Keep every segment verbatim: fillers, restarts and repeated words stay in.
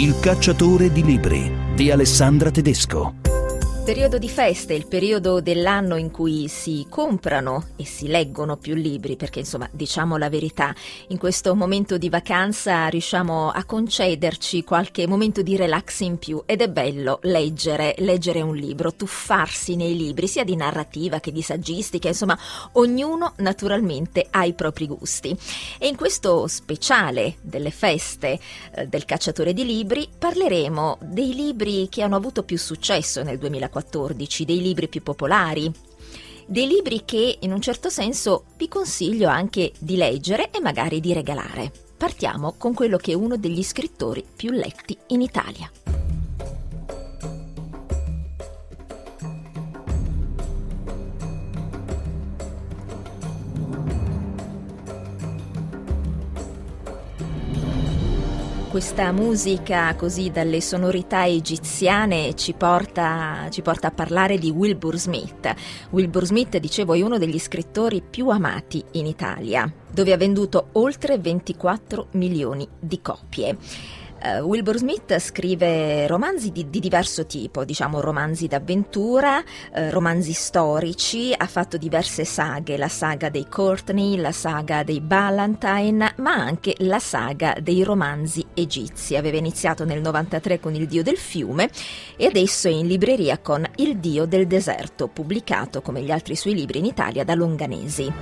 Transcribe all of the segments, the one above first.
Il cacciatore di libri di Alessandra Tedesco. Periodo di feste, il periodo dell'anno in cui si comprano e si leggono più libri, perché insomma, diciamo la verità, in questo momento di vacanza riusciamo a concederci qualche momento di relax in più ed è bello leggere, leggere un libro, tuffarsi nei libri, sia di narrativa che di saggistica, insomma, ognuno naturalmente ha i propri gusti. E in questo speciale delle feste eh, del cacciatore di libri parleremo dei libri che hanno avuto più successo nel duemilaquattordici, dei libri più popolari, dei libri che in un certo senso vi consiglio anche di leggere e magari di regalare. Partiamo con quello che è uno degli scrittori più letti in Italia. Questa musica così dalle sonorità egiziane ci porta, ci porta a parlare di Wilbur Smith. Wilbur Smith, dicevo, è uno degli scrittori più amati in Italia, dove ha venduto oltre ventiquattro milioni di copie. Uh, Wilbur Smith scrive romanzi di, di diverso tipo, diciamo romanzi d'avventura, uh, romanzi storici, ha fatto diverse saghe, la saga dei Courtney, la saga dei Ballantine, ma anche la saga dei romanzi egizi. Aveva iniziato nel novantatré con Il Dio del fiume e adesso è in libreria con Il Dio del deserto, pubblicato come gli altri suoi libri in Italia da Longanesi.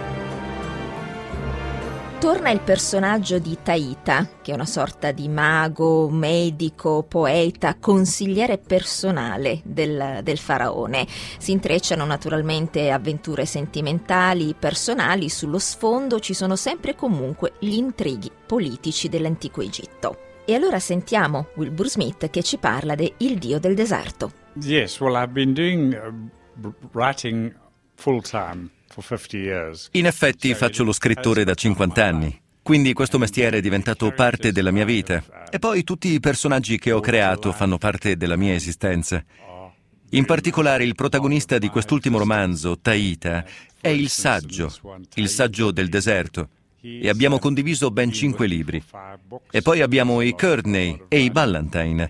Torna il personaggio di Taita, che è una sorta di mago, medico, poeta, consigliere personale del, del faraone. Si intrecciano naturalmente avventure sentimentali, personali, sullo sfondo ci sono sempre e comunque gli intrighi politici dell'antico Egitto. E allora sentiamo Wilbur Smith che ci parla de Il Dio del deserto. Yes, well I've been doing uh, writing full time. In effetti faccio lo scrittore da cinquanta anni, quindi questo mestiere è diventato parte della mia vita. E poi tutti i personaggi che ho creato fanno parte della mia esistenza. In particolare il protagonista di quest'ultimo romanzo, Taita, è il saggio, il saggio del deserto. E abbiamo condiviso ben cinque libri. E poi abbiamo i Courtney e i Ballantine.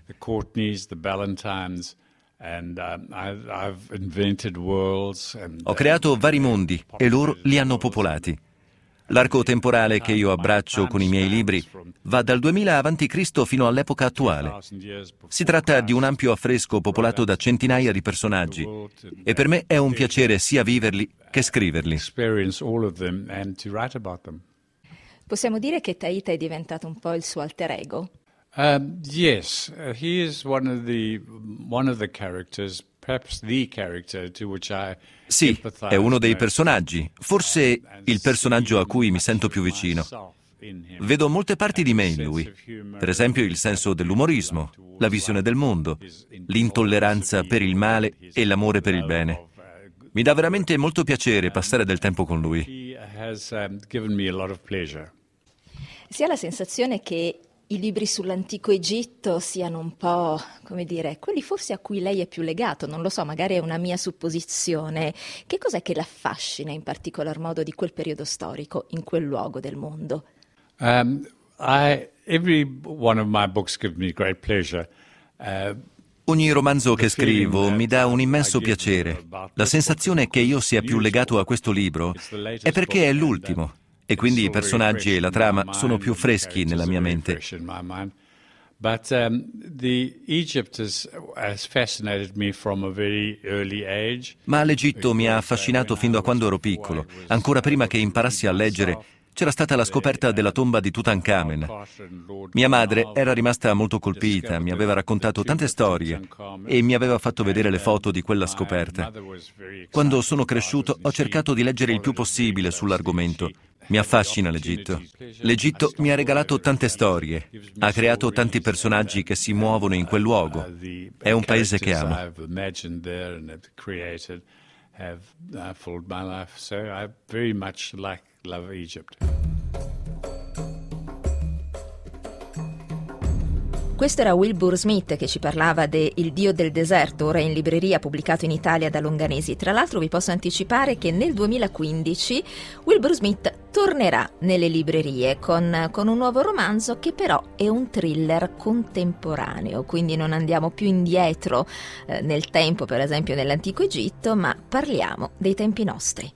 And, uh, I've, I've invented worlds and, uh, Ho creato vari mondi e loro li hanno popolati. L'arco temporale che io abbraccio con i miei libri va dal duemila avanti Cristo fino all'epoca attuale. Si tratta di un ampio affresco popolato da centinaia di personaggi e per me è un piacere sia viverli che scriverli. Possiamo dire che Taita è diventato un po' il suo alter ego? Um, yes, uh, he is one of the one of the characters, perhaps the character to which I Sì, è uno dei personaggi, forse il personaggio a cui mi sento più vicino. Vedo molte parti di me in lui, per esempio il senso dell'umorismo, la visione del mondo, l'intolleranza per il male e l'amore per il bene. Mi dà veramente molto piacere passare del tempo con lui. Si ha la sensazione che i libri sull'antico Egitto siano un po', come dire, quelli forse a cui lei è più legato, non lo so, magari è una mia supposizione. Che cos'è che l'affascina in particolar modo di quel periodo storico, in quel luogo del mondo? Um, I, every one of my books gives me great pleasure. Uh, Ogni romanzo che scrivo mi dà un immenso piacere. La sensazione che io sia più legato a questo libro è perché è l'ultimo. E quindi i personaggi e la trama sono più freschi nella mia mente. But um, the Egypt has, has fascinated me from a very early age. Ma l'Egitto mi ha affascinato fin da quando ero piccolo. Ancora prima che imparassi a leggere, c'era stata la scoperta della tomba di Tutankhamen. Mia madre era rimasta molto colpita, mi aveva raccontato tante storie e mi aveva fatto vedere le foto di quella scoperta. Quando sono cresciuto ho cercato di leggere il più possibile sull'argomento. Mi affascina l'Egitto. L'Egitto mi ha regalato tante storie, ha creato tanti personaggi che si muovono in quel luogo. È un paese che amo. Love Egypt. Questo era Wilbur Smith che ci parlava de Il Dio del deserto, ora in libreria, pubblicato in Italia da Longanesi. Tra l'altro vi posso anticipare che nel duemilaquindici Wilbur Smith tornerà nelle librerie con, con un nuovo romanzo che però è un thriller contemporaneo, quindi non andiamo più indietro eh, nel tempo, per esempio nell'antico Egitto, ma parliamo dei tempi nostri.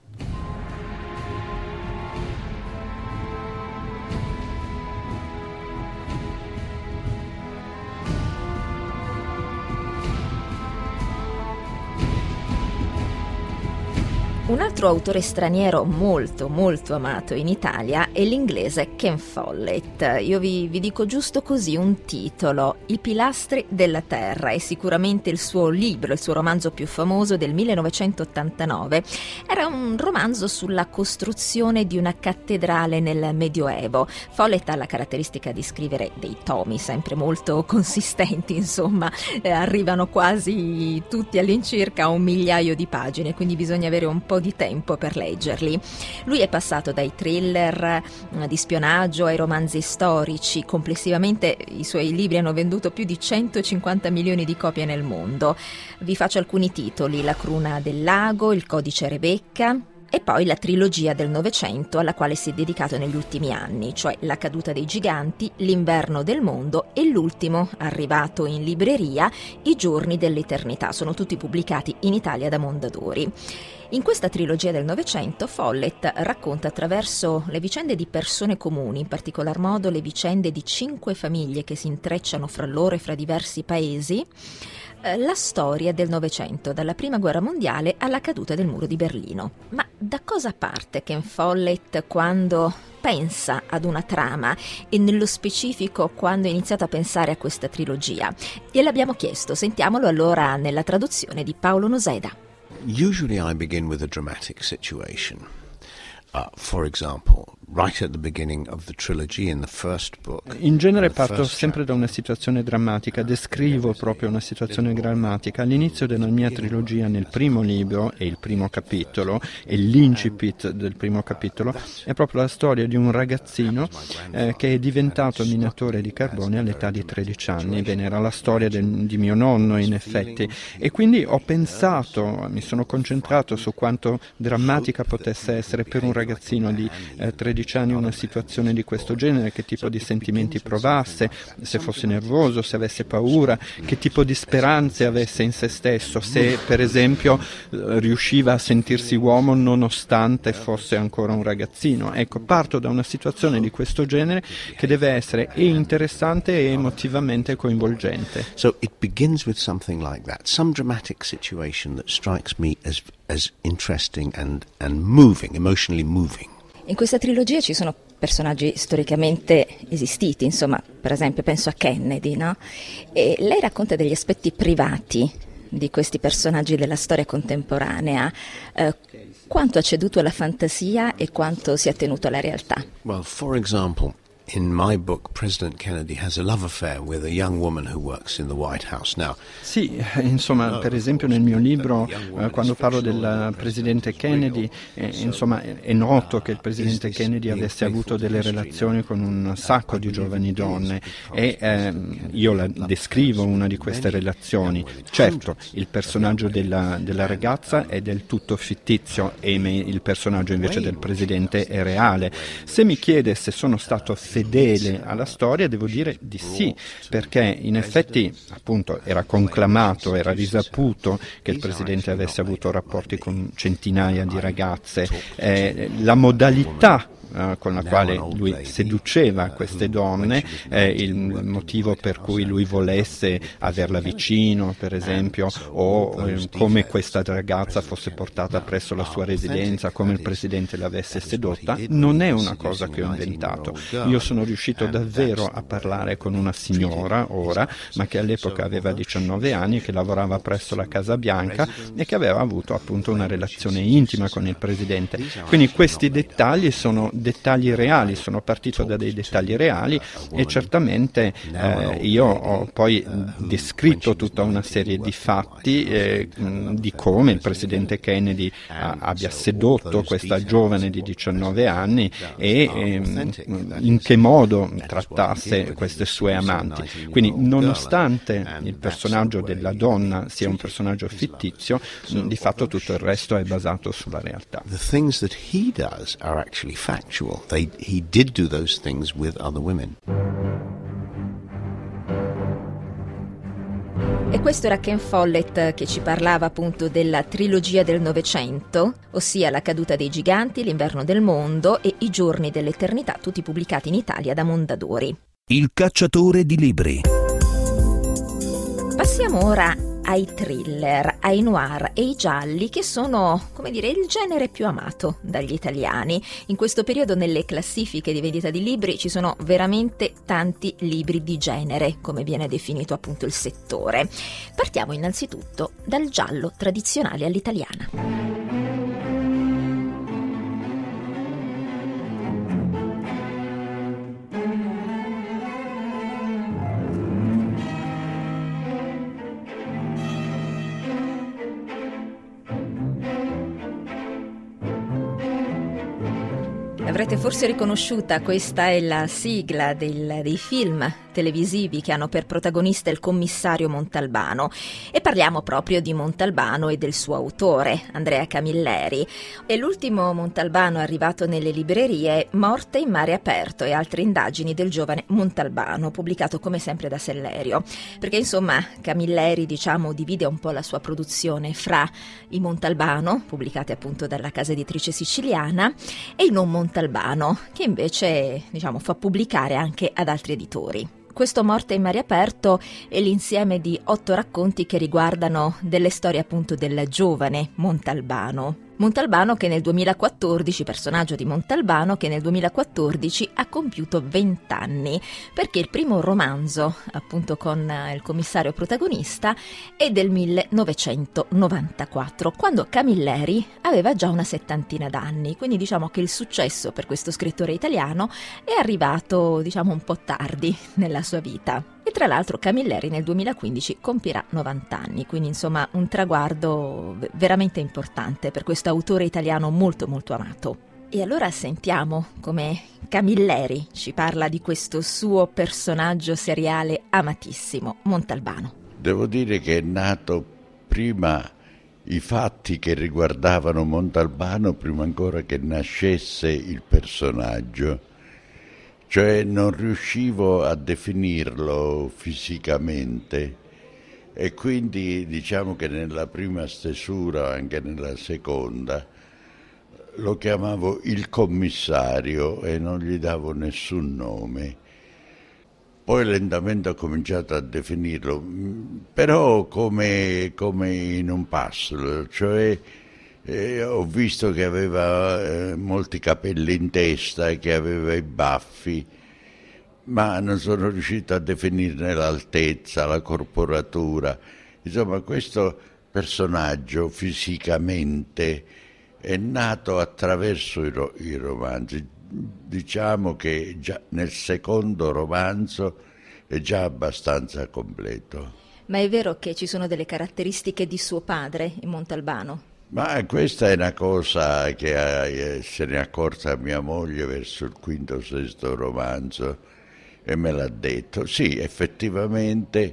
Un altro autore straniero molto molto amato in Italia è l'inglese Ken Follett. Io vi, vi dico giusto così un titolo: I pilastri della terra. È sicuramente il suo libro, il suo romanzo più famoso del millenovecentottantanove. Era un romanzo sulla costruzione di una cattedrale nel Medioevo. Follett ha la caratteristica di scrivere dei tomi sempre molto consistenti, insomma, eh, arrivano quasi tutti all'incirca a un migliaio di pagine, quindi bisogna avere un po' di tempo per leggerli. Lui è passato dai thriller di spionaggio ai romanzi storici. Complessivamente i suoi libri hanno venduto più di centocinquanta milioni di copie nel mondo. Vi faccio alcuni titoli: La cruna del lago, Il codice Rebecca e poi la trilogia del Novecento alla quale si è dedicato negli ultimi anni, cioè La caduta dei giganti, L'inverno del mondo e l'ultimo, arrivato in libreria, I giorni dell'eternità. Sono tutti pubblicati in Italia da Mondadori. In questa trilogia del Novecento Follett racconta attraverso le vicende di persone comuni, in particolar modo le vicende di cinque famiglie che si intrecciano fra loro e fra diversi paesi, la storia del Novecento, dalla Prima Guerra Mondiale alla caduta del muro di Berlino. Ma da cosa parte Ken Follett quando pensa ad una trama e nello specifico quando ha iniziato a pensare a questa trilogia? Gliel'abbiamo chiesto, sentiamolo allora nella traduzione di Paolo Noseda. Usually I begin with a dramatic situation. Uh, for example, right at the beginning of the trilogy in the first book. In genere parto sempre da una situazione drammatica, descrivo proprio una situazione drammatica. All'inizio della mia trilogia, nel primo libro e il primo capitolo, e l'incipit del primo capitolo, è proprio la storia di un ragazzino eh, che è diventato minatore di carbone all'età di tredici anni. Bene, era la storia del, di mio nonno in effetti, e quindi ho pensato, mi sono concentrato su quanto drammatica potesse essere per un ragazzino di eh, tredici anni una situazione di questo genere, che tipo di sentimenti provasse, se fosse nervoso, se avesse paura, che tipo di speranze avesse in se stesso, se per esempio riusciva a sentirsi uomo nonostante fosse ancora un ragazzino. Ecco, parto da una situazione di questo genere che deve essere e interessante e emotivamente coinvolgente. So it begins with something like that, some dramatic situation that strikes me as as interesting and and moving, emotionally moving. In questa trilogia ci sono personaggi storicamente esistiti, insomma, per esempio penso a Kennedy, no? E lei racconta degli aspetti privati di questi personaggi della storia contemporanea. Eh, quanto ha ceduto alla fantasia e quanto si è tenuto alla realtà? Well, for example, in my book, President Kennedy has a love affair with a young woman who works in the White House. Now, sì, insomma, per esempio nel mio libro, eh, quando parlo del presidente Kennedy, eh, insomma, è noto che il presidente Kennedy avesse avuto delle relazioni con un sacco di giovani donne e eh, io la descrivo una di queste relazioni. Certo, il personaggio della, della ragazza è del tutto fittizio e me, il personaggio invece del presidente è reale. Se mi chiede se sono stato fedele alla storia, devo dire di sì, perché in effetti appunto era conclamato, era risaputo che il presidente avesse avuto rapporti con centinaia di ragazze. Eh, la modalità Uh, con la quale lui seduceva queste donne, eh, il motivo per cui lui volesse averla vicino, per esempio, o eh, come questa ragazza fosse portata presso la sua residenza, come il presidente l'avesse sedotta, non è una cosa che ho inventato. Io sono riuscito davvero a parlare con una signora ora, ma che all'epoca aveva diciannove anni, che lavorava presso la Casa Bianca e che aveva avuto appunto una relazione intima con il presidente. Quindi questi dettagli sono dettagli reali, sono partito da dei dettagli reali e certamente eh, io ho poi descritto tutta una serie di fatti eh, di come il presidente Kennedy a, abbia sedotto questa giovane di diciannove anni e eh, in che modo trattasse queste sue amanti. Quindi nonostante il personaggio della donna sia un personaggio fittizio, di fatto tutto il resto è basato sulla realtà. The things that he does are actually factual. They, he did do those things with other women. E questo era Ken Follett che ci parlava appunto della trilogia del Novecento, ossia La caduta dei giganti, L'inverno del mondo e I giorni dell'eternità, tutti pubblicati in Italia da Mondadori. Il cacciatore di libri. Passiamo ora ai thriller, ai noir e ai gialli, che sono, come dire, il genere più amato dagli italiani. In questo periodo nelle classifiche di vendita di libri ci sono veramente tanti libri di genere, come viene definito appunto il settore. Partiamo innanzitutto dal giallo tradizionale all'italiana. L'avrete forse riconosciuta, questa è la sigla del, dei film televisivi che hanno per protagonista il commissario Montalbano, e parliamo proprio di Montalbano e del suo autore, Andrea Camilleri. È l'ultimo Montalbano arrivato nelle librerie, Morte in mare aperto e altre indagini del giovane Montalbano, pubblicato come sempre da Sellerio, perché insomma Camilleri, diciamo, divide un po' la sua produzione fra i Montalbano, pubblicati appunto dalla casa editrice siciliana, e i non Montalbano, che invece, diciamo, fa pubblicare anche ad altri editori. Questo Morte in mare aperto è l'insieme di otto racconti che riguardano delle storie appunto del giovane Montalbano. Montalbano che nel duemilaquattordici, personaggio di Montalbano che nel duemilaquattordici ha compiuto venti anni, perché il primo romanzo, appunto con il commissario protagonista, è del millenovecentonovantaquattro, quando Camilleri aveva già una settantina d'anni, quindi diciamo che il successo per questo scrittore italiano è arrivato, diciamo, un po' tardi nella sua vita. E tra l'altro Camilleri nel duemilaquindici compirà novanta anni, quindi insomma un traguardo veramente importante per questo autore italiano molto molto amato. E allora sentiamo come Camilleri ci parla di questo suo personaggio seriale amatissimo, Montalbano. Devo dire che è nato prima i fatti che riguardavano Montalbano, prima ancora che nascesse il personaggio. Cioè non riuscivo a definirlo fisicamente e quindi diciamo che nella prima stesura, anche nella seconda, lo chiamavo il commissario e non gli davo nessun nome. Poi lentamente ho cominciato a definirlo, però come, come in un puzzle, cioè Eh, ho visto che aveva eh, molti capelli in testa e che aveva i baffi, ma non sono riuscito a definirne l'altezza, la corporatura. Insomma, questo personaggio fisicamente è nato attraverso i, ro- i romanzi. Diciamo che già nel secondo romanzo è già abbastanza completo. Ma è vero che ci sono delle caratteristiche di suo padre in Montalbano? Ma questa è una cosa che eh, se ne è accorta mia moglie verso il quinto o sesto romanzo e me l'ha detto. Sì, effettivamente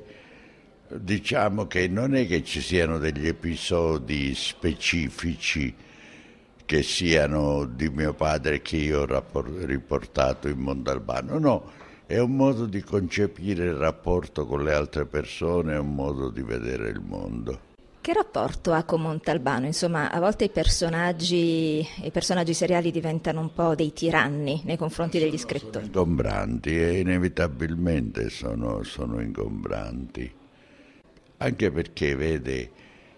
diciamo che non è che ci siano degli episodi specifici che siano di mio padre che io ho rapport- riportato in Montalbano, no, è un modo di concepire il rapporto con le altre persone, è un modo di vedere il mondo. Che rapporto ha con Montalbano? Insomma, a volte i personaggi, i personaggi seriali diventano un po' dei tiranni nei confronti degli scrittori. Sono ingombranti e inevitabilmente sono, sono ingombranti. Anche perché, vede,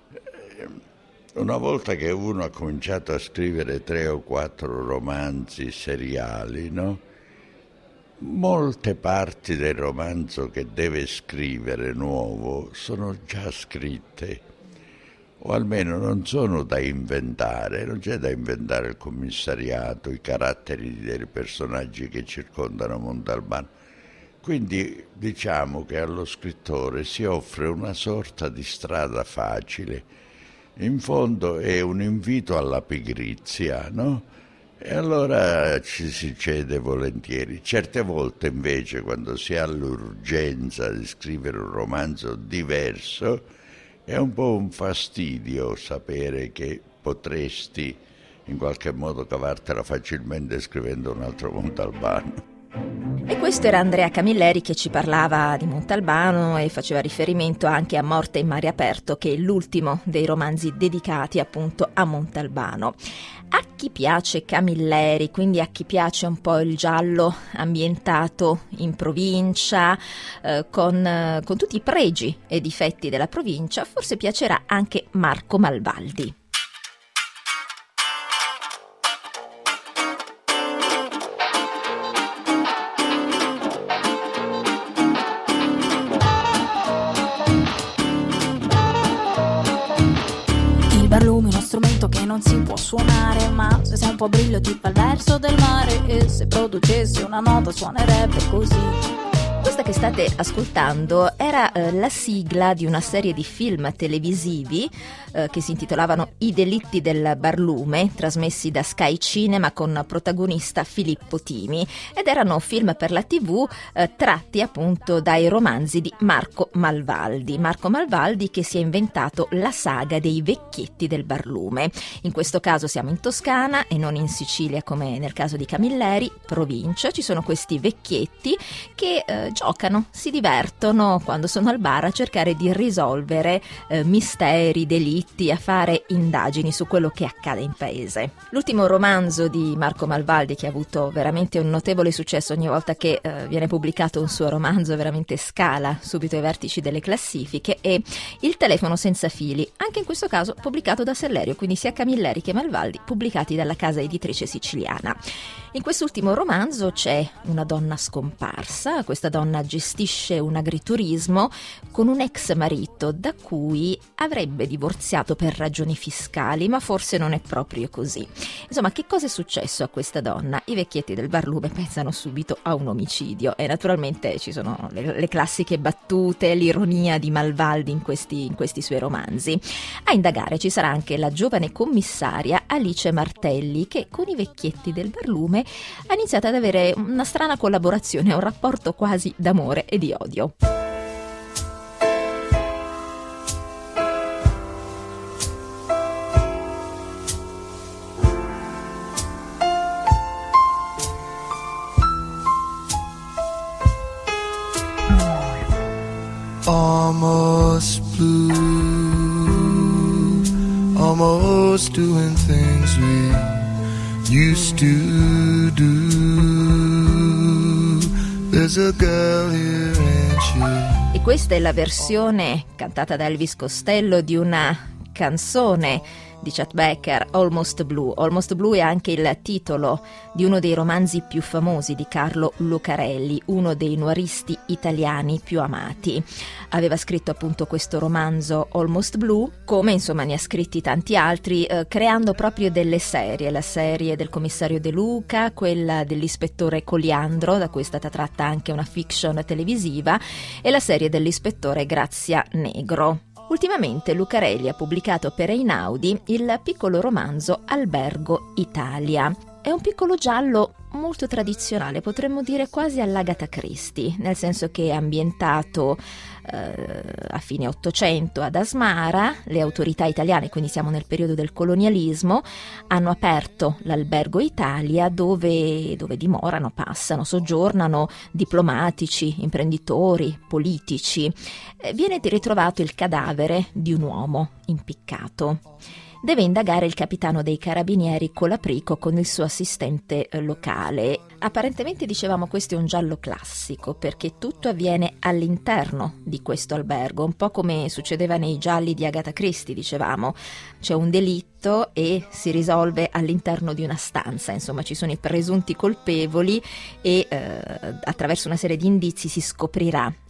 una volta che uno ha cominciato a scrivere tre o quattro romanzi seriali, no? Molte parti del romanzo che deve scrivere nuovo sono già scritte. o almeno non sono da inventare, non c'è da inventare il commissariato, i caratteri dei personaggi che circondano Montalbano. Quindi diciamo che allo scrittore si offre una sorta di strada facile, in fondo è un invito alla pigrizia, no? E allora ci si cede volentieri. Certe volte invece, quando si ha l'urgenza di scrivere un romanzo diverso, è un po' un fastidio sapere che potresti in qualche modo cavartela facilmente scrivendo un altro Montalbano. E questo era Andrea Camilleri che ci parlava di Montalbano e faceva riferimento anche a Morte in mare aperto, che è l'ultimo dei romanzi dedicati appunto a Montalbano. A chi piace Camilleri, quindi a chi piace un po' il giallo ambientato in provincia, eh, con, eh, con tutti i pregi e difetti della provincia, forse piacerà anche Marco Malvaldi. Strumento che non si può suonare, ma se sei un po' brillo ti fa il verso del mare, e se producessi una nota suonerebbe così. Questa che state ascoltando era eh, la sigla di una serie di film televisivi eh, che si intitolavano I delitti del barlume, trasmessi da Sky Cinema con protagonista Filippo Timi, ed erano film per la tivù eh, tratti appunto dai romanzi di Marco Malvaldi. Marco Malvaldi che si è inventato la saga dei vecchietti del barlume. In questo caso siamo in Toscana e non in Sicilia come nel caso di Camilleri, provincia. Ci sono questi vecchietti che eh, giocano, si divertono quando sono al bar a cercare di risolvere eh, misteri, delitti, a fare indagini su quello che accade in paese. L'ultimo romanzo di Marco Malvaldi, che ha avuto veramente un notevole successo, ogni volta che eh, viene pubblicato un suo romanzo veramente scala subito ai vertici delle classifiche, è Il telefono senza fili, anche in questo caso pubblicato da Sellerio, quindi sia Camilleri che Malvaldi pubblicati dalla casa editrice siciliana. In quest'ultimo romanzo c'è una donna scomparsa. Questa donna gestisce un agriturismo con un ex marito da cui avrebbe divorziato per ragioni fiscali, ma forse non è proprio così. Insomma, che cosa è successo a questa donna? I vecchietti del barlume pensano subito a un omicidio e naturalmente ci sono le, le classiche battute, l'ironia di Malvaldi in questi, in questi suoi romanzi. A indagare ci sarà anche la giovane commissaria Alice Martelli, che con i vecchietti del barlume ha iniziato ad avere una strana collaborazione, un rapporto quasi d'amore e di odio. Almost blue, almost doing things we used to do. There's a girl here and she... E questa è la versione cantata da Elvis Costello di una canzone di Chet Baker, Almost Blue. Almost Blue è anche il titolo di uno dei romanzi più famosi di Carlo Lucarelli, uno dei noiristi italiani più amati. Aveva scritto appunto questo romanzo Almost Blue, come insomma ne ha scritti tanti altri, eh, creando proprio delle serie, la serie del commissario De Luca, quella dell'ispettore Coliandro, da cui è stata tratta anche una fiction televisiva, e la serie dell'ispettore Grazia Negro. Ultimamente Lucarelli ha pubblicato per Einaudi il piccolo romanzo Albergo Italia. È un piccolo giallo molto tradizionale, potremmo dire quasi all'Agatha Christie, nel senso che è ambientato eh, a fine Ottocento ad Asmara. Le autorità italiane, quindi siamo nel periodo del colonialismo, hanno aperto l'Albergo Italia dove, dove dimorano, passano, soggiornano diplomatici, imprenditori, politici. Eh, viene ritrovato il cadavere di un uomo impiccato. Deve indagare il capitano dei carabinieri Colaprico con il suo assistente locale. Apparentemente, dicevamo, questo è un giallo classico perché tutto avviene all'interno di questo albergo, un po' come succedeva nei gialli di Agatha Christie, dicevamo. C'è un delitto e si risolve all'interno di una stanza, insomma ci sono i presunti colpevoli e eh, attraverso una serie di indizi si scoprirà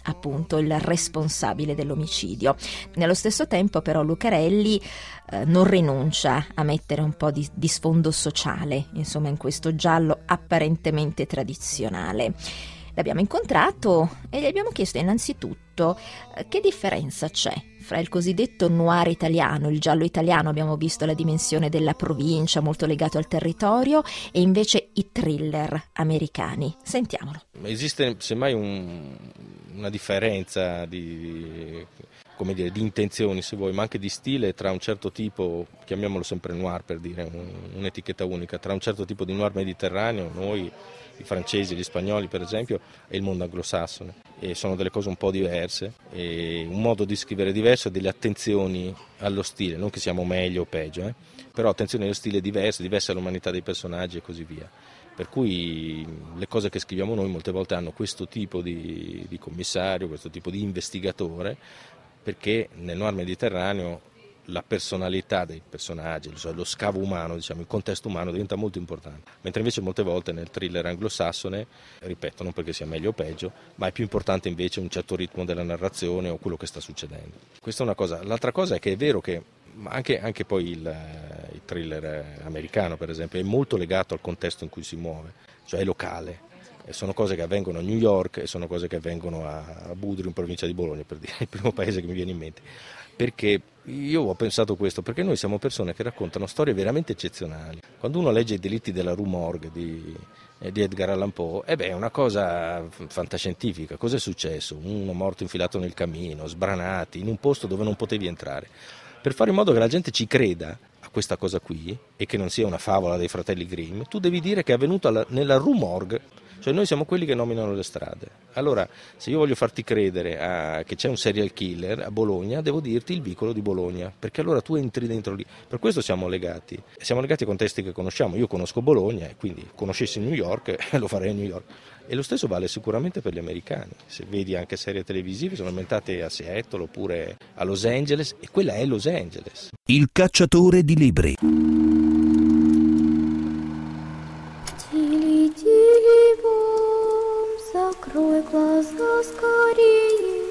appunto il responsabile dell'omicidio. Nello stesso tempo però Lucarelli eh, non rinuncia a mettere un po' di, di sfondo sociale, insomma, in questo giallo apparentemente tradizionale. L'abbiamo incontrato e gli abbiamo chiesto innanzitutto eh, che differenza c'è fra il cosiddetto noir italiano, il giallo italiano, abbiamo visto la dimensione della provincia molto legato al territorio, e invece i thriller americani. Sentiamolo. Esiste semmai un, una differenza di, come dire, di intenzioni, se vuoi, ma anche di stile tra un certo tipo, chiamiamolo sempre noir per dire un, un'etichetta unica, tra un certo tipo di noir mediterraneo, noi i francesi, gli spagnoli per esempio, e il mondo anglosassone, e sono delle cose un po' diverse, e un modo di scrivere diverso e delle attenzioni allo stile, non che siamo meglio o peggio, eh? però attenzioni allo stile diverse, diverse all'umanità dei personaggi e così via. Per cui le cose che scriviamo noi molte volte hanno questo tipo di, di commissario, questo tipo di investigatore, perché nel noir mediterraneo la personalità dei personaggi, lo scavo umano, diciamo, il contesto umano diventa molto importante, mentre invece molte volte nel thriller anglosassone, ripeto, non perché sia meglio o peggio, ma è più importante invece un certo ritmo della narrazione o quello che sta succedendo. Questa è una cosa. L'altra cosa è che è vero che anche, anche poi il, il thriller americano, per esempio, è molto legato al contesto in cui si muove, cioè è locale. E sono cose che avvengono a New York e sono cose che avvengono a Budrio, in provincia di Bologna, per dire, il primo paese che mi viene in mente. Perché io ho pensato questo, perché noi siamo persone che raccontano storie veramente eccezionali. Quando uno legge I delitti della Rue Morgue di, di Edgar Allan Poe, eh beh, è una cosa fantascientifica. Cos'è successo? Uno morto infilato nel camino, sbranati, in un posto dove non potevi entrare. Per fare in modo che la gente ci creda a questa cosa qui e che non sia una favola dei fratelli Grimm, tu devi dire che è avvenuto alla, nella Rue Morgue. Cioè noi siamo quelli che nominano le strade. Allora, se io voglio farti credere a, che c'è un serial killer a Bologna, devo dirti il vicolo di Bologna, perché allora tu entri dentro lì. Per questo siamo legati. Siamo legati ai contesti che conosciamo. Io conosco Bologna e quindi conoscessi New York, lo farei a New York. E lo stesso vale sicuramente per gli americani. Se vedi anche serie televisive sono ambientate a Seattle oppure a Los Angeles, e quella è Los Angeles. Il cacciatore di libri. Закрой глаза скорее,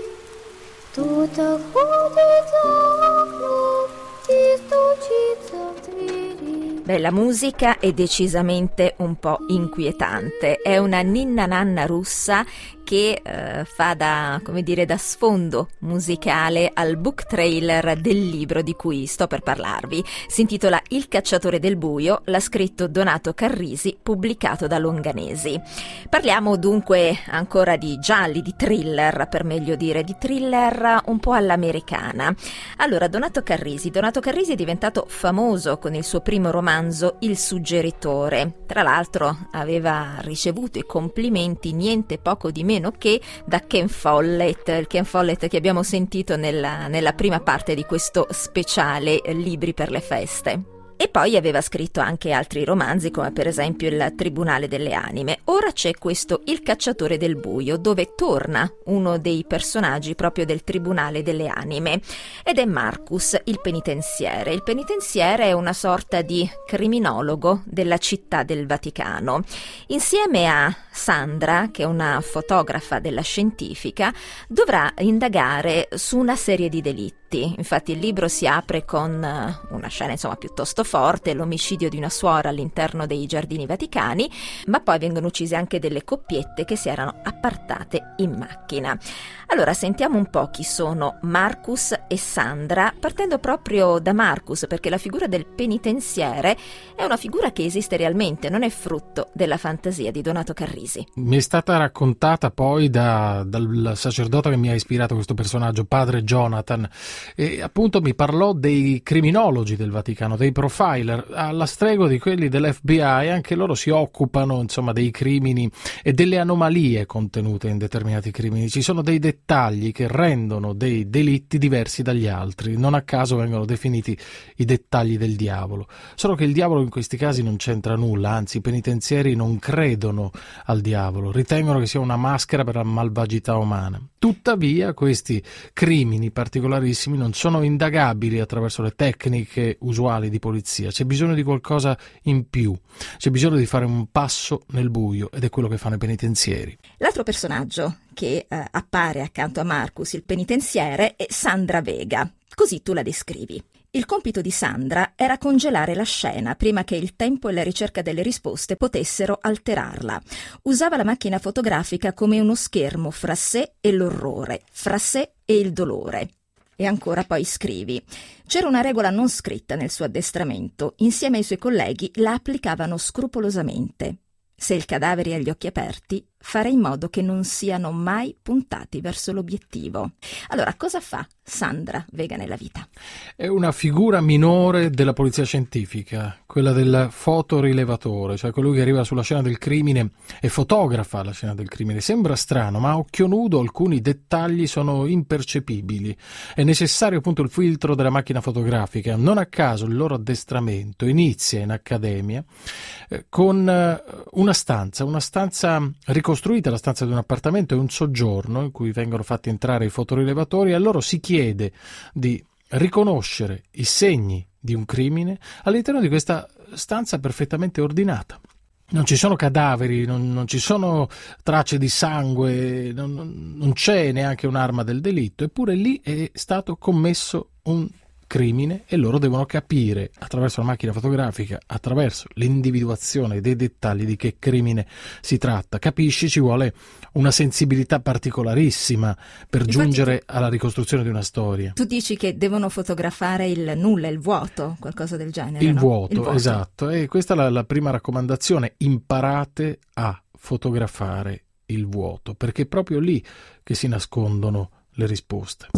кто-то ходит за окном и стучится в двери. Beh, la musica è decisamente un po' inquietante. È una ninna nanna russa che eh, fa da, come dire, da sfondo musicale al book trailer del libro di cui sto per parlarvi. Si intitola Il cacciatore del buio, l'ha scritto Donato Carrisi, pubblicato da Longanesi. Parliamo dunque ancora di gialli, di thriller, per meglio dire, di thriller un po' all'americana. Allora, Donato Carrisi. Donato Carrisi è diventato famoso con il suo primo romanzo Il suggeritore. Tra l'altro aveva ricevuto i complimenti niente poco di meno che da Ken Follett, il Ken Follett che abbiamo sentito nella, nella prima parte di questo speciale Libri per le feste. E poi aveva scritto anche altri romanzi, come per esempio Il Tribunale delle Anime. Ora c'è questo Il cacciatore del buio, dove torna uno dei personaggi proprio del Tribunale delle Anime, ed è Marcus, il penitenziere. Il penitenziere è una sorta di criminologo della città del Vaticano. Insieme a Sandra, che è una fotografa della scientifica, dovrà indagare su una serie di delitti. Infatti il libro si apre con una scena insomma piuttosto forte, l'omicidio di una suora all'interno dei giardini vaticani, ma poi vengono uccise anche delle coppiette che si erano appartate in macchina. Allora sentiamo un po' chi sono Marcus e Sandra, partendo proprio da Marcus, perché la figura del penitenziere è una figura che esiste realmente, non è frutto della fantasia di Donato Carrisi. Mi è stata raccontata poi da, dal sacerdote che mi ha ispirato questo personaggio, padre Jonathan, e appunto mi parlò dei criminologi del Vaticano, dei profiler, alla stregua di quelli dell'F B I. Anche loro si occupano insomma dei crimini e delle anomalie contenute in determinati crimini. Ci sono dei dettagli che rendono dei delitti diversi dagli altri, non a caso vengono definiti i dettagli del diavolo. Solo che il diavolo in questi casi non c'entra nulla, anzi i penitenzieri non credono al diavolo, ritengono che sia una maschera per la malvagità umana. Tuttavia questi crimini particolarissimi gravissimi non sono indagabili attraverso le tecniche usuali di polizia. C'è bisogno di qualcosa in più, c'è bisogno di fare un passo nel buio, ed è quello che fanno i penitenzieri. L'altro personaggio che eh, appare accanto a Marcus, il penitenziere, è Sandra Vega. Così tu la descrivi. Il compito di Sandra era congelare la scena prima che il tempo e la ricerca delle risposte potessero alterarla. Usava la macchina fotografica come uno schermo fra sé e l'orrore, fra sé e il dolore. E ancora poi scrivi: c'era una regola non scritta nel suo addestramento, insieme ai suoi colleghi la applicavano scrupolosamente. Se il cadavere ha gli occhi aperti, fare in modo che non siano mai puntati verso l'obiettivo. Allora, cosa fa Sandra Vega nella vita? È una figura minore della polizia scientifica, quella del fotorilevatore, cioè colui che arriva sulla scena del crimine e fotografa la scena del crimine. Sembra strano, ma a occhio nudo alcuni dettagli sono impercettibili. È necessario appunto il filtro della macchina fotografica. Non a caso il loro addestramento inizia in accademia eh, con eh, una stanza, una stanza ricostruita, la stanza di un appartamento, è un soggiorno in cui vengono fatti entrare i fotorilevatori, e a loro si chiede di riconoscere i segni di un crimine all'interno di questa stanza perfettamente ordinata. Non ci sono cadaveri, non, non ci sono tracce di sangue, non, non c'è neanche un'arma del delitto, eppure lì è stato commesso un crimine e loro devono capire attraverso la macchina fotografica, attraverso l'individuazione dei dettagli, di che crimine si tratta. Capisci, ci vuole una sensibilità particolarissima per Infatti, giungere alla ricostruzione di una storia. Tu dici che devono fotografare il nulla, il vuoto, qualcosa del genere, il, no? vuoto, il vuoto, esatto, e questa è la, la prima raccomandazione: imparate a fotografare il vuoto, perché è proprio lì che si nascondono le risposte.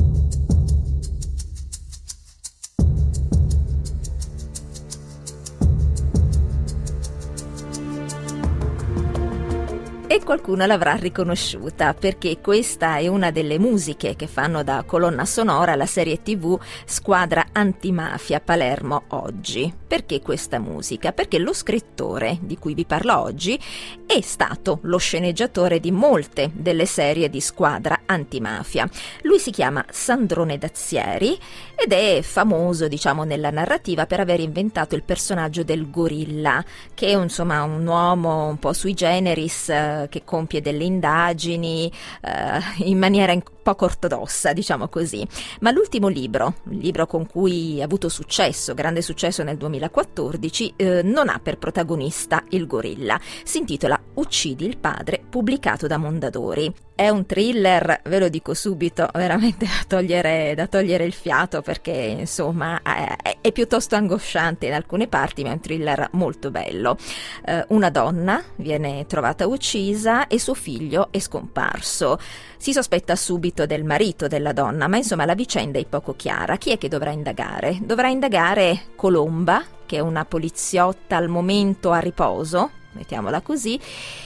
E qualcuno l'avrà riconosciuta, perché questa è una delle musiche che fanno da colonna sonora la serie tivù Squadra Antimafia Palermo Oggi. Perché questa musica? Perché lo scrittore di cui vi parlo oggi è stato lo sceneggiatore di molte delle serie di Squadra Antimafia. Lui si chiama Sandrone Dazzieri ed è famoso, diciamo, nella narrativa per aver inventato il personaggio del gorilla, che è insomma un uomo un po' sui generis, eh, che compie delle indagini eh, in maniera un poco ortodossa, diciamo così. Ma l'ultimo libro, il libro con cui ha avuto successo, grande successo nel duemilaquattordici, eh, non ha per protagonista il gorilla. Si intitola Uccidi il padre, pubblicato da Mondadori. È un thriller, ve lo dico subito, veramente da togliere, da togliere il fiato, perché insomma è, è piuttosto angosciante in alcune parti, ma è un thriller molto bello. Eh, una donna viene trovata uccisa e suo figlio è scomparso. Si sospetta subito del marito della donna, ma insomma la vicenda è poco chiara. Chi è che dovrà indagare? Dovrà indagare Colomba, che è una poliziotta al momento a riposo, mettiamola così,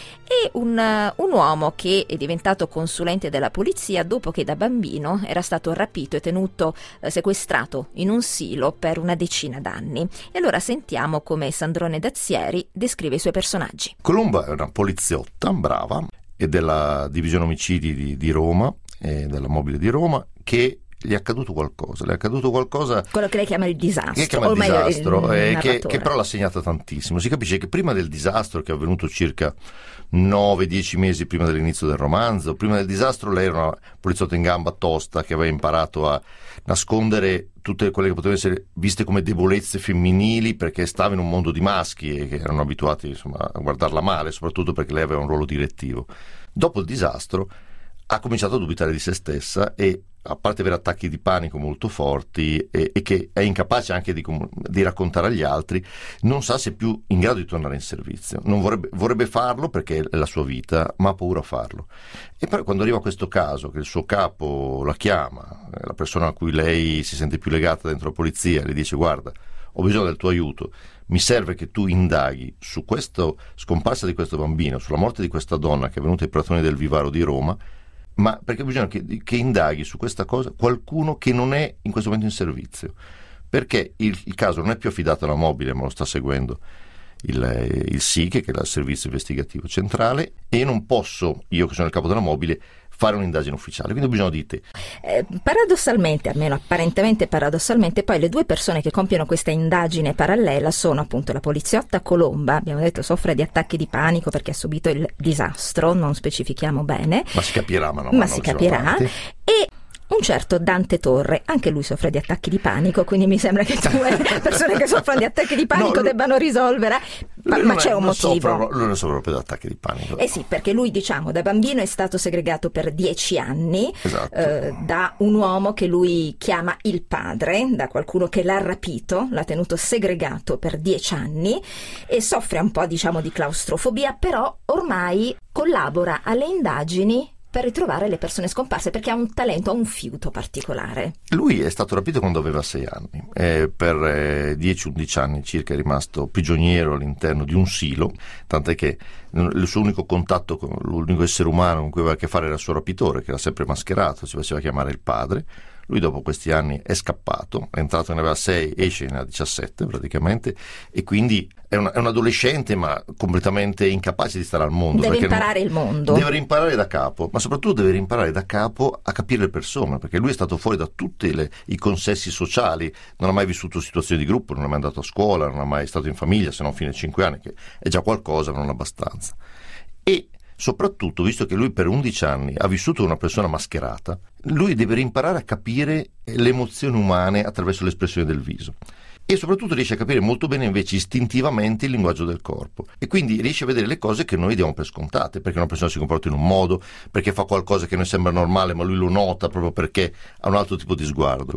e un, un uomo che è diventato consulente della polizia dopo che da bambino era stato rapito e tenuto eh, sequestrato in un silo per una decina d'anni. E allora sentiamo come Sandrone Dazzieri descrive i suoi personaggi. Colomba è una poliziotta brava, è della divisione omicidi di, di Roma, e della mobile di Roma, che gli è accaduto qualcosa, le è accaduto qualcosa... Quello che lei chiama il disastro. Che chiama il disastro, eh, che, che però l'ha segnata tantissimo. Si capisce che prima del disastro, che è avvenuto circa nove dieci mesi prima dell'inizio del romanzo, prima del disastro lei era una poliziotta in gamba tosta che aveva imparato a nascondere tutte quelle che potevano essere viste come debolezze femminili, perché stava in un mondo di maschi e che erano abituati, insomma, a guardarla male, soprattutto perché lei aveva un ruolo direttivo. Dopo il disastro ha cominciato a dubitare di se stessa e, a parte avere attacchi di panico molto forti e, e che è incapace anche di, di raccontare agli altri, non sa se è più in grado di tornare in servizio. Non vorrebbe, vorrebbe farlo perché è la sua vita, ma ha paura a farlo. E poi quando arriva questo caso, che il suo capo la chiama, la persona a cui lei si sente più legata dentro la polizia, le dice: guarda, ho bisogno del tuo aiuto, mi serve che tu indaghi su questa scomparsa di questo bambino, sulla morte di questa donna che è venuta ai Pratoni del Vivaro di Roma, ma perché bisogna che, che indaghi su questa cosa qualcuno che non è in questo momento in servizio, perché il, il caso non è più affidato alla mobile, ma lo sta seguendo il, il S I C, che è il Servizio Investigativo Centrale, e io non posso, io che sono il capo della mobile, fare un'indagine ufficiale, quindi ho bisogno di te. Eh, paradossalmente, almeno apparentemente paradossalmente, poi le due persone che compiono questa indagine parallela sono appunto la poliziotta Colomba, abbiamo detto soffre di attacchi di panico perché ha subito il disastro, non specifichiamo bene. Ma si capirà, ma, no, ma ma si capirà. E un certo Dante Torre, anche lui soffre di attacchi di panico, quindi mi sembra che due persone che soffrono di attacchi di panico no, lui, debbano risolvere, ma, ma c'è un motivo. Soffre, lui non soffre proprio di attacchi di panico. Eh sì, perché lui, diciamo, da bambino è stato segregato per dieci anni, esatto. eh, da un uomo che lui chiama il padre, da qualcuno che l'ha rapito, l'ha tenuto segregato per dieci anni e soffre un po', diciamo, di claustrofobia, però ormai collabora alle indagini per ritrovare le persone scomparse, perché ha un talento, ha un fiuto particolare. Lui è stato rapito quando aveva sei anni, e per eh, dieci undici anni circa è rimasto prigioniero all'interno di un silo, tant'è che il suo unico contatto con l'unico essere umano con cui aveva a che fare era il suo rapitore, che era sempre mascherato, si faceva chiamare il padre. Lui dopo questi anni è scappato, è entrato, ne aveva sei, esce, ne aveva diciassette praticamente, e quindi è, una, è un adolescente ma completamente incapace di stare al mondo. Deve imparare il mondo. Deve imparare da capo, ma soprattutto deve imparare da capo a capire le persone, perché lui è stato fuori da tutti le, i consessi sociali, non ha mai vissuto situazioni di gruppo, non è mai andato a scuola, non è mai stato in famiglia, se non fino ai cinque anni, che è già qualcosa, ma non abbastanza. E soprattutto, visto che lui per undici anni ha vissuto una persona mascherata, lui deve imparare a capire le emozioni umane attraverso l'espressione del viso. E soprattutto riesce a capire molto bene invece istintivamente il linguaggio del corpo. E quindi riesce a vedere le cose che noi diamo per scontate, perché una persona si comporta in un modo, perché fa qualcosa che noi sembra normale, ma lui lo nota proprio perché ha un altro tipo di sguardo.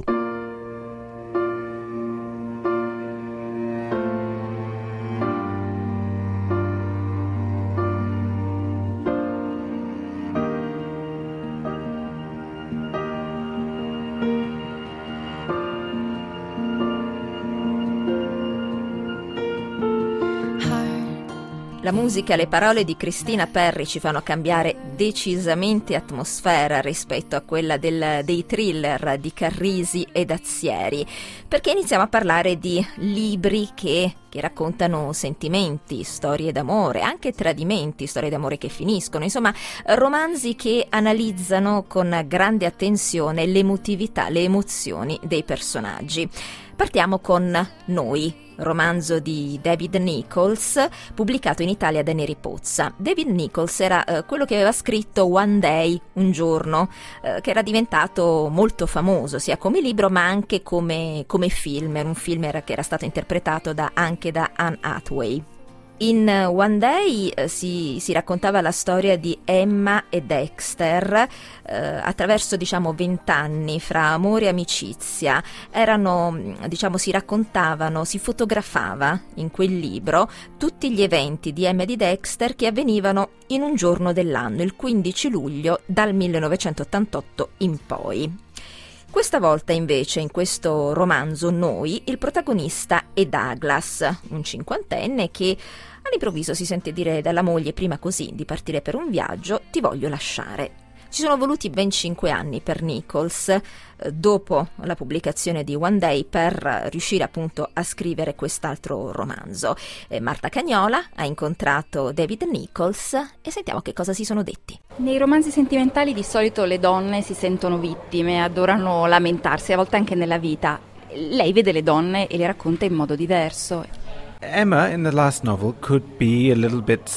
La musica e le parole di Cristina Perri ci fanno cambiare decisamente atmosfera rispetto a quella del, dei thriller di Carrisi e Dazieri, perché iniziamo a parlare di libri che, che raccontano sentimenti, storie d'amore, anche tradimenti, storie d'amore che finiscono, insomma romanzi che analizzano con grande attenzione l'emotività, le emozioni dei personaggi. Partiamo con Noi, romanzo di David Nichols, pubblicato in Italia da Neri Pozza. David Nichols era eh, quello che aveva scritto One Day, un giorno, eh, che era diventato molto famoso sia come libro ma anche come, come film. Era un film era, che era stato interpretato da, anche da Anne Hathaway. In One Day eh, si, si raccontava la storia di Emma e Dexter eh, attraverso, diciamo, vent'anni fra amore e amicizia. Erano, diciamo, si raccontavano, si fotografava in quel libro tutti gli eventi di Emma e di Dexter che avvenivano in un giorno dell'anno, il quindici luglio dal millenovecentottantotto in poi. Questa volta invece in questo romanzo Noi il protagonista è Douglas, un cinquantenne che all'improvviso si sente dire dalla moglie prima così di partire per un viaggio: ti voglio lasciare. Ci sono voluti ben cinque anni per Nichols, eh, dopo la pubblicazione di One Day, per riuscire appunto a scrivere quest'altro romanzo. Eh, Marta Cagnola ha incontrato David Nichols e sentiamo che cosa si sono detti. Nei romanzi sentimentali di solito le donne si sentono vittime, adorano lamentarsi, a volte anche nella vita. Lei vede le donne e le racconta in modo diverso. Emma in the last novel could be a little bit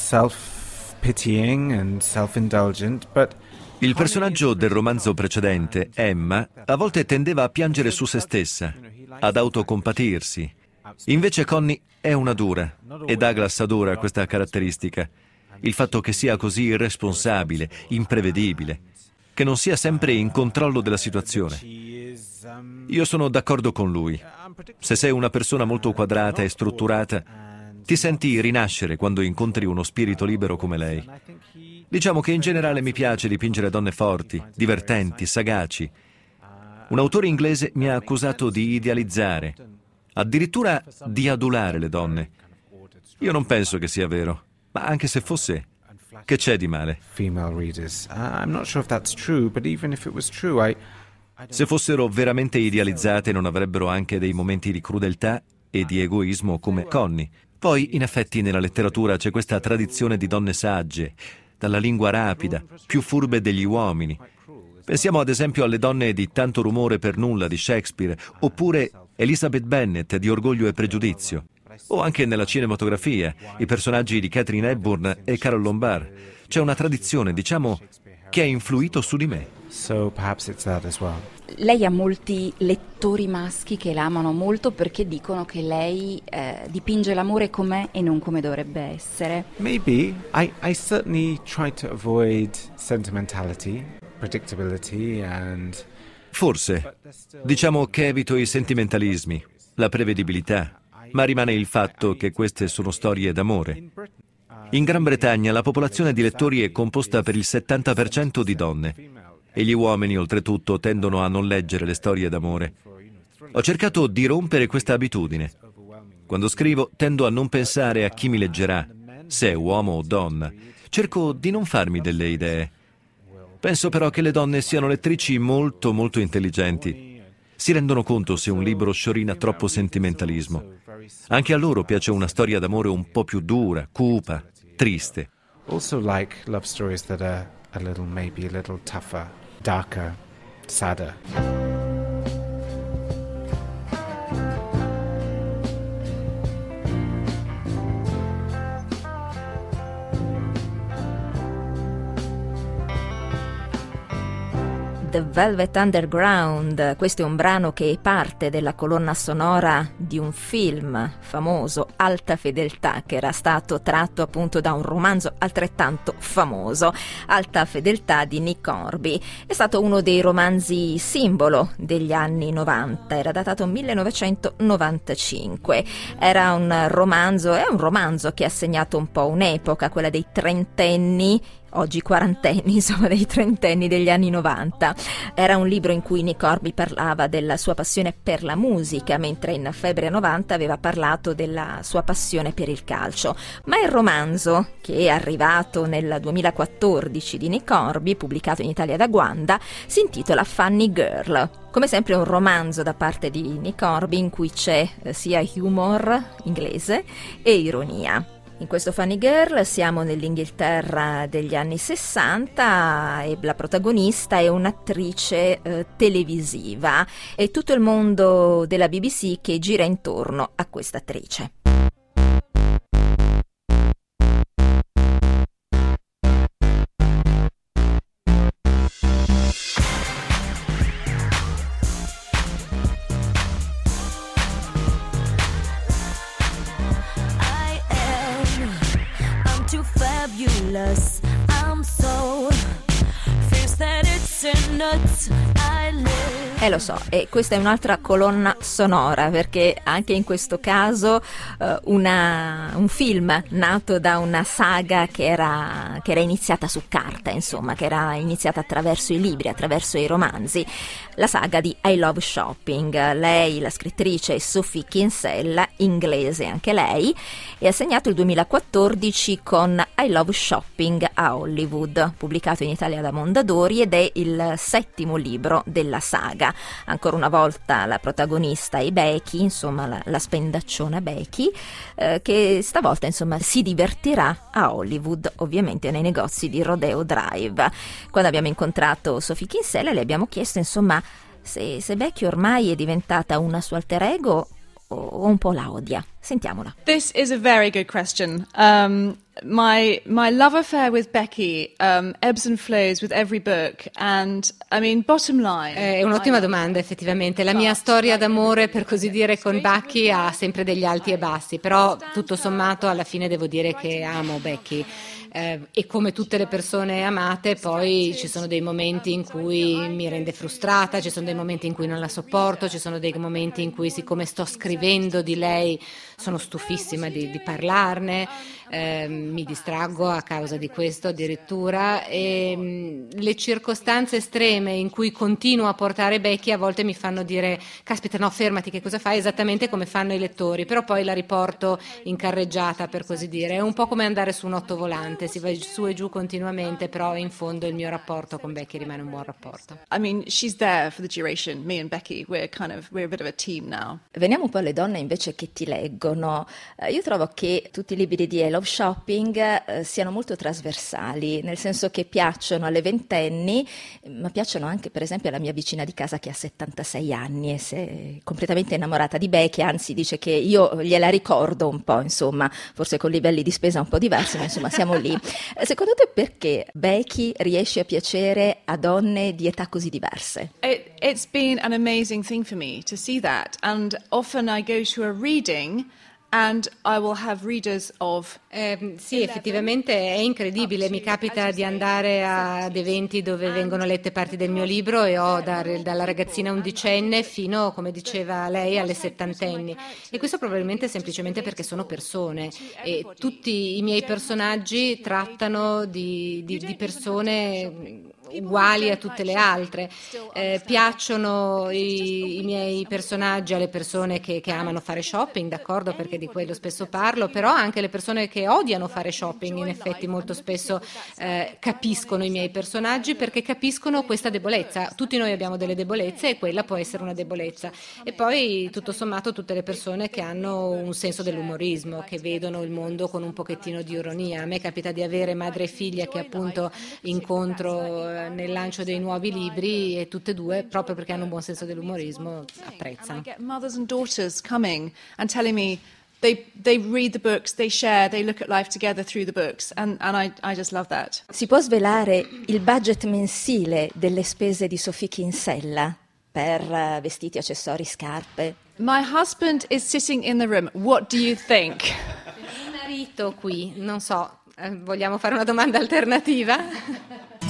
self-pitying and self-indulgent, but il personaggio del romanzo precedente, Emma, a volte tendeva a piangere su se stessa, ad autocompatirsi. Invece Connie è una dura, e Douglas adora questa caratteristica. Il fatto che sia così irresponsabile, imprevedibile, che non sia sempre in controllo della situazione. Io sono d'accordo con lui. Se sei una persona molto quadrata e strutturata, ti senti rinascere quando incontri uno spirito libero come lei. Diciamo che in generale mi piace dipingere donne forti, divertenti, sagaci. Un autore inglese mi ha accusato di idealizzare, addirittura di adulare le donne. Io non penso che sia vero, ma anche se fosse, che c'è di male? Se fossero veramente idealizzate non avrebbero anche dei momenti di crudeltà e di egoismo come Connie. Poi, in effetti, nella letteratura c'è questa tradizione di donne sagge, dalla lingua rapida, più furbe degli uomini. Pensiamo ad esempio alle donne di Tanto rumore per nulla di Shakespeare, oppure Elizabeth Bennet di Orgoglio e pregiudizio, o anche nella cinematografia, i personaggi di Katharine Hepburn e Carole Lombard. C'è una tradizione, diciamo, che ha influito su di me. So perhaps it's that as well. Lei ha molti lettori maschi che la amano molto perché dicono che lei eh, dipinge l'amore com'è e non come dovrebbe essere. Maybe. I, I certainly try to avoid sentimentality, predictability and... Forse. Diciamo che evito i sentimentalismi, la prevedibilità, ma rimane il fatto che queste sono storie d'amore. In Gran Bretagna la popolazione di lettori è composta per il settanta per cento di donne e gli uomini oltretutto tendono a non leggere le storie d'amore. Ho cercato di rompere questa abitudine. Quando scrivo tendo a non pensare a chi mi leggerà, se è uomo o donna. Cerco di non farmi delle idee. Penso però che le donne siano lettrici molto molto intelligenti. Si rendono conto se un libro sciorina troppo sentimentalismo. Anche a loro piace una storia d'amore un po' più dura, cupa, triste. Also like love stories that are a little, maybe a little tougher, darker, sadder. The Velvet Underground, questo è un brano che è parte della colonna sonora di un film famoso, Alta Fedeltà, che era stato tratto appunto da un romanzo altrettanto famoso, Alta Fedeltà di Nick Hornby. È stato uno dei romanzi simbolo degli anni novanta, era datato millenovecentonovantacinque. Era un romanzo, è un romanzo che ha segnato un po' un'epoca, quella dei trentenni, oggi quarantenni, insomma, dei trentenni degli anni novanta. Era un libro in cui Nick Hornby parlava della sua passione per la musica, mentre in Febbre novanta aveva parlato della sua passione per il calcio. Ma il romanzo, che è arrivato nel duemilaquattordici di Nick Hornby, pubblicato in Italia da Guanda, si intitola Funny Girl. Come sempre un romanzo da parte di Nick Hornby in cui c'è eh, sia humor inglese e ironia. In questo Funny Girl siamo nell'Inghilterra degli anni sessanta e la protagonista è un'attrice eh, televisiva. È tutto il mondo della B B C che gira intorno a questa attrice. I'm so fierce that it's in nuts. I live. Eh lo so, e questa è un'altra colonna sonora, perché anche in questo caso uh, una, un film nato da una saga che era, che era iniziata su carta, insomma, che era iniziata attraverso i libri, attraverso i romanzi, la saga di I Love Shopping. Lei, la scrittrice, è Sophie Kinsella, inglese anche lei, e ha segnato il duemilaquattordici con I Love Shopping a Hollywood, pubblicato in Italia da Mondadori, ed è il settimo libro della saga. Ancora una volta la protagonista è Becky, insomma la, la spendacciona Becky, eh, che stavolta insomma si divertirà a Hollywood, ovviamente nei negozi di Rodeo Drive. Quando abbiamo incontrato Sophie Kinsella le abbiamo chiesto insomma se, se Becky ormai è diventata una sua alter ego o un po' la odia. Sentiamola. This is a very good question. Um, my my love affair with Becky um, ebbs and flows with every book, and I mean, bottom line. È un'ottima domanda, effettivamente. La mia storia d'amore, per così dire, con Becky ha sempre degli alti e bassi, però tutto sommato alla fine devo dire che amo Becky. Eh, e come tutte le persone amate, poi ci sono dei momenti in cui mi rende frustrata, ci sono dei momenti in cui non la sopporto, ci sono dei momenti in cui, siccome sto scrivendo di lei, sono stufissima di, di parlarne, eh, mi distraggo a causa di questo addirittura, e mh, le circostanze estreme in cui continuo a portare Becky a volte mi fanno dire caspita, no, fermati, che cosa fai? Esattamente come fanno i lettori, però poi la riporto in carreggiata, per così dire. È un po' come andare su un ottovolante, si va su e giù continuamente, però in fondo il mio rapporto con Becky rimane un buon rapporto. I mean, she's there for the duration. Me and Becky, we're kind of we're a bit of a team now. Veniamo un po' alle donne invece che ti leggono. Uh, io trovo che tutti i libri di I Love love shopping eh, siano molto trasversali, nel senso che piacciono alle ventenni, ma piacciono anche per esempio alla mia vicina di casa che ha settantasei anni e si è completamente innamorata di Becky, anzi dice che io gliela ricordo un po', insomma, forse con livelli di spesa un po' diversi, ma insomma siamo lì. Secondo te perché Becky riesce a piacere a donne di età così diverse? It, it's been an amazing thing for me to see that, and often I go to a reading and I will have readers of eh, sì, effettivamente è incredibile. Mi capita di andare ad eventi dove vengono lette parti del mio libro e ho da, dalla ragazzina undicenne fino, come diceva lei, alle settantenni. E questo probabilmente semplicemente perché sono persone e tutti i miei personaggi trattano di, di, di persone uguali a tutte le altre. Eh, piacciono i, i miei personaggi alle persone che, che amano fare shopping, d'accordo, perché di quello spesso parlo, però anche le persone che odiano fare shopping in effetti molto spesso eh, capiscono i miei personaggi, perché capiscono questa debolezza. Tutti noi abbiamo delle debolezze e quella può essere una debolezza. E poi tutto sommato tutte le persone che hanno un senso dell'umorismo, che vedono il mondo con un pochettino di ironia. A me capita di avere madre e figlia che appunto incontro nel lancio dei nuovi libri e tutte e due, proprio perché hanno un buon senso dell'umorismo, apprezzano. Mothers and daughters coming and telling me They, they read the books, they share, they look at life together through the books, and, and I, I just love that. Si può svelare il budget mensile delle spese di Sophie Kinsella per uh, vestiti, accessori, scarpe? My husband is sitting in the room. What do you think? Il marito qui, non so, eh, vogliamo fare una domanda alternativa?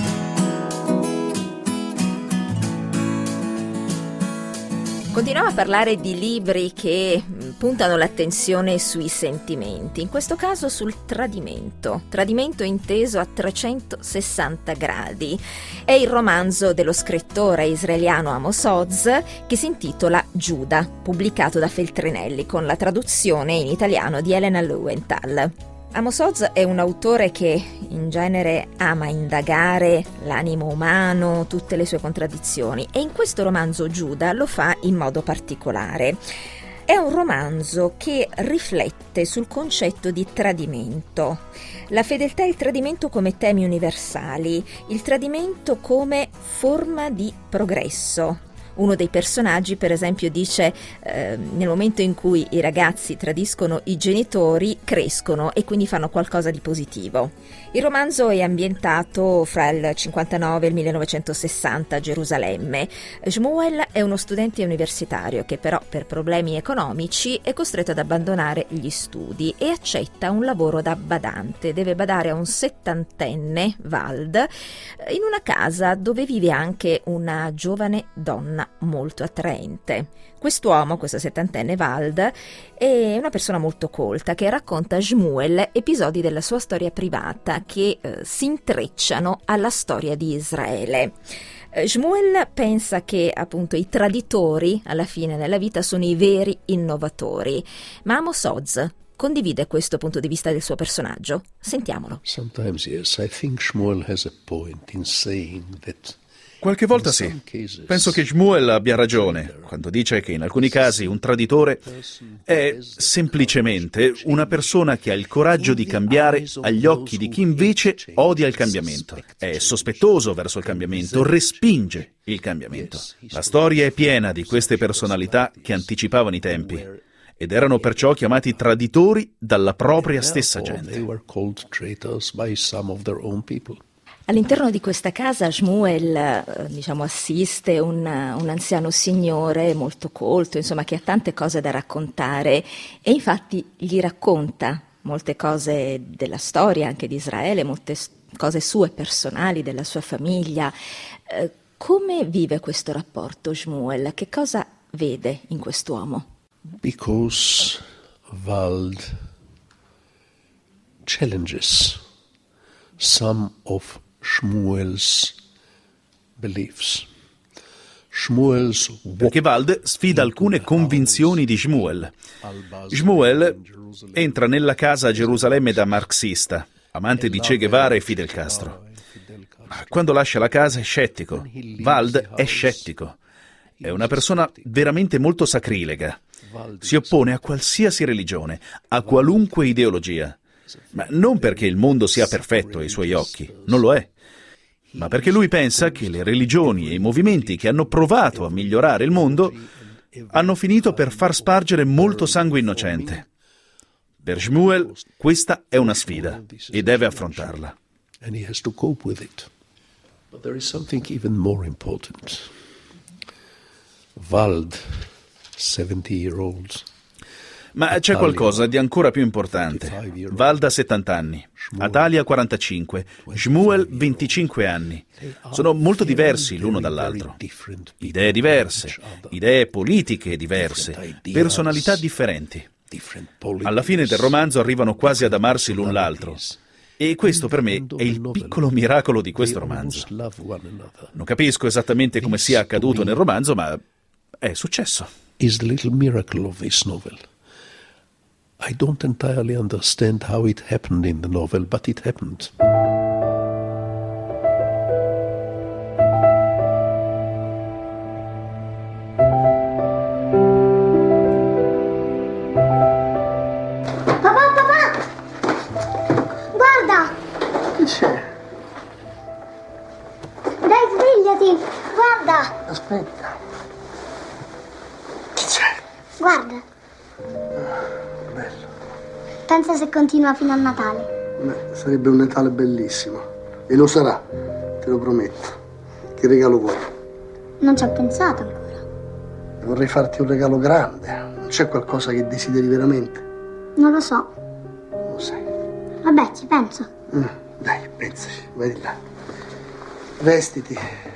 Continuiamo a parlare di libri che puntano l'attenzione sui sentimenti, in questo caso sul tradimento, tradimento inteso a trecentosessanta gradi. È il romanzo dello scrittore israeliano Amos Oz che si intitola Giuda, pubblicato da Feltrinelli con la traduzione in italiano di Elena Löwenthal. Amos Oz è un autore che in genere ama indagare l'animo umano, tutte le sue contraddizioni, e in questo romanzo Giuda lo fa in modo particolare. È un romanzo che riflette sul concetto di tradimento, la fedeltà e il tradimento come temi universali, il tradimento come forma di progresso. Uno dei personaggi, per esempio, dice eh, nel momento in cui i ragazzi tradiscono i genitori, crescono e quindi fanno qualcosa di positivo. Il romanzo è ambientato fra il cinquantanove e il millenovecentosessanta a Gerusalemme. Shmuel è uno studente universitario che però per problemi economici è costretto ad abbandonare gli studi e accetta un lavoro da badante. Deve badare a un settantenne, Wald, in una casa dove vive anche una giovane donna molto attraente. Quest'uomo, questo settantenne Wald, è una persona molto colta che racconta a Shmuel episodi della sua storia privata che eh, si intrecciano alla storia di Israele. Eh, Shmuel pensa che appunto i traditori alla fine nella vita sono i veri innovatori, ma Amos Oz condivide questo punto di vista del suo personaggio. Sentiamolo. Sometimes yes, I think Shmuel has a point in saying that Qualche volta sì. Penso che Shmuel abbia ragione quando dice che in alcuni casi un traditore è semplicemente una persona che ha il coraggio di cambiare agli occhi di chi invece odia il cambiamento, è sospettoso verso il cambiamento, respinge il cambiamento. La storia è piena di queste personalità che anticipavano i tempi ed erano perciò chiamati traditori dalla propria stessa gente. All'interno di questa casa Shmuel, diciamo, assiste un, un anziano signore molto colto, insomma, che ha tante cose da raccontare e infatti gli racconta molte cose della storia anche di Israele, molte cose sue personali, della sua famiglia. Eh, come vive questo rapporto Shmuel? Che cosa vede in quest'uomo? Because Wald challenges some of Shmuel's beliefs. Shmuel's Perché Wald sfida alcune convinzioni di Shmuel. Shmuel entra nella casa a Gerusalemme da marxista, amante di Che Guevara e Fidel Castro. Quando lascia la casa è scettico. Wald è scettico. È una persona veramente molto sacrilega. Si oppone a qualsiasi religione, a qualunque ideologia. Ma non perché il mondo sia perfetto ai suoi occhi, non lo è, ma perché lui pensa che le religioni e i movimenti che hanno provato a migliorare il mondo hanno finito per far spargere molto sangue innocente. Per Shmuel questa è una sfida e deve affrontarla. And he has to cope with it. But there is something even more important. Wald, seventy-year-old. Ma c'è qualcosa di ancora più importante. Wald ha settanta anni, Atalia quarantacinque, Shmuel venticinque anni. Sono molto diversi l'uno dall'altro. Idee diverse, idee politiche diverse, personalità differenti. Alla fine del romanzo arrivano quasi ad amarsi l'un l'altro. E questo per me è il piccolo miracolo di questo romanzo. Non capisco esattamente come sia accaduto nel romanzo, ma è successo. Is the little miracle of this novel. I don't entirely understand how it happened in the novel, but it happened. Papà, papà! Guarda! Che c'è? Dai, svegliati! Guarda! Aspetta. Che c'è? Guarda! Bello. Pensa se continua fino a Natale. Beh, sarebbe un Natale bellissimo. E lo sarà, te lo prometto. Che regalo vuoi? Non ci ho pensato ancora. Vorrei farti un regalo grande. Non c'è qualcosa che desideri veramente? Non lo so. Non lo sai. Vabbè, ci penso. Mm, dai, pensaci. Vai di là. Vestiti.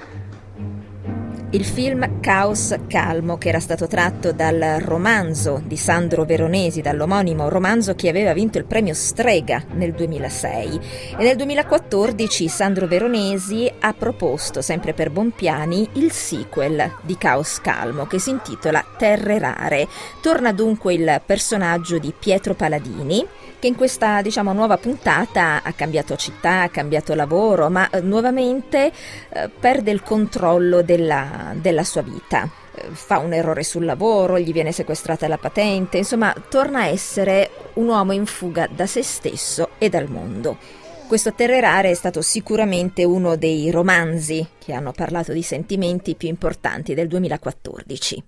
Il film Caos Calmo, che era stato tratto dal romanzo di Sandro Veronesi, dall'omonimo romanzo che aveva vinto il premio Strega nel duemilasei. E nel duemilaquattordici Sandro Veronesi ha proposto, sempre per Bompiani, il sequel di Caos Calmo, che si intitola Terre Rare. Torna dunque il personaggio di Pietro Paladini, che in questa, diciamo, nuova puntata ha cambiato città, ha cambiato lavoro, ma eh, nuovamente eh, perde il controllo della, della sua vita. Eh, fa un errore sul lavoro, gli viene sequestrata la patente, insomma, torna a essere un uomo in fuga da se stesso e dal mondo. Questo Terre Rare è stato sicuramente uno dei romanzi che hanno parlato di sentimenti più importanti del duemilaquattordici.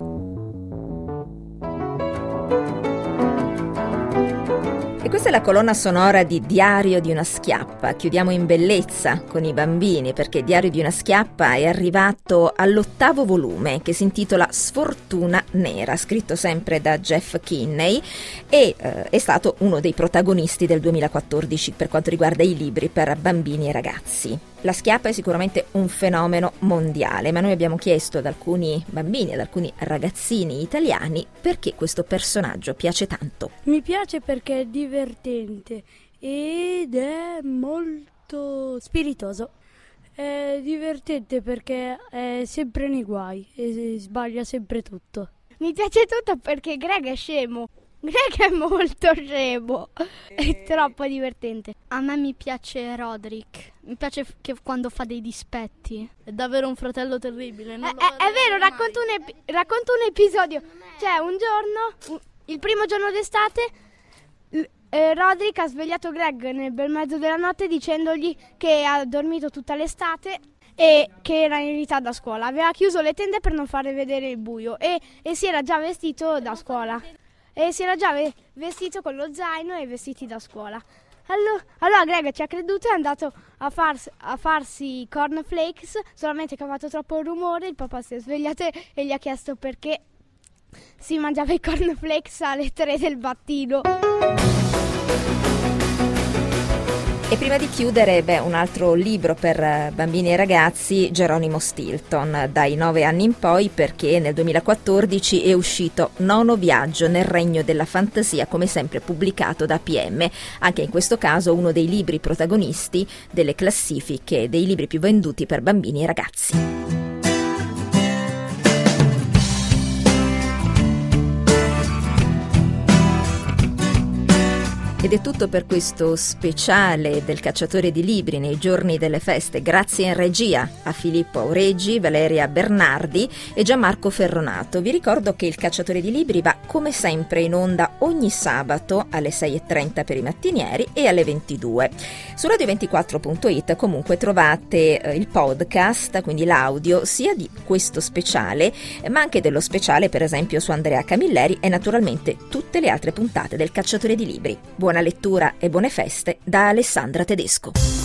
E questa è la colonna sonora di Diario di una schiappa. Chiudiamo in bellezza con i bambini, perché Diario di una schiappa è arrivato all'ottavo volume, che si intitola Sfortuna Nera, scritto sempre da Jeff Kinney, e eh, è stato uno dei protagonisti del duemilaquattordici per quanto riguarda i libri per bambini e ragazzi. La schiappa è sicuramente un fenomeno mondiale, ma noi abbiamo chiesto ad alcuni bambini, ad alcuni ragazzini italiani, perché questo personaggio piace tanto. Mi piace perché è divertente ed è molto spiritoso. È divertente perché è sempre nei guai e sbaglia sempre tutto. Mi piace tutto perché Greg è scemo. Greg è molto scemo, è troppo divertente. A me mi piace Roderick, mi piace che quando fa dei dispetti. È davvero un fratello terribile. Non è, è, è vero, racconto un, epi- racconto un episodio. Cioè, un giorno, il primo giorno d'estate, eh, Roderick ha svegliato Greg nel bel mezzo della notte dicendogli che ha dormito tutta l'estate e che era in ritardo a scuola. Aveva chiuso le tende per non fare vedere il buio e, e si era già vestito da scuola. E si era già vestito con lo zaino e i vestiti da scuola. Allora, allora Greg ci ha creduto e è andato a, fars, a farsi i cornflakes, solamente che ha fatto troppo rumore. Il papà si è svegliato e, e gli ha chiesto perché si mangiava i cornflakes alle tre del mattino. E prima di chiudere, beh, un altro libro per bambini e ragazzi, Geronimo Stilton, dai nove anni in poi, perché nel duemilaquattordici è uscito Nono viaggio nel regno della fantasia, come sempre pubblicato da A P M, anche in questo caso uno dei libri protagonisti delle classifiche dei libri più venduti per bambini e ragazzi. Ed è tutto per questo speciale del Cacciatore di Libri nei giorni delle feste. Grazie in regia a Filippo Aureggi, Valeria Bernardi e Gianmarco Ferronato. Vi ricordo che il Cacciatore di Libri va come sempre in onda ogni sabato alle sei e trenta per i mattinieri e alle ventidue. Su radio ventiquattro punto it comunque trovate eh, il podcast, quindi l'audio, sia di questo speciale, eh, ma anche dello speciale per esempio su Andrea Camilleri e naturalmente tutte le altre puntate del Cacciatore di Libri. Buona lettura e buone feste da Alessandra Tedesco.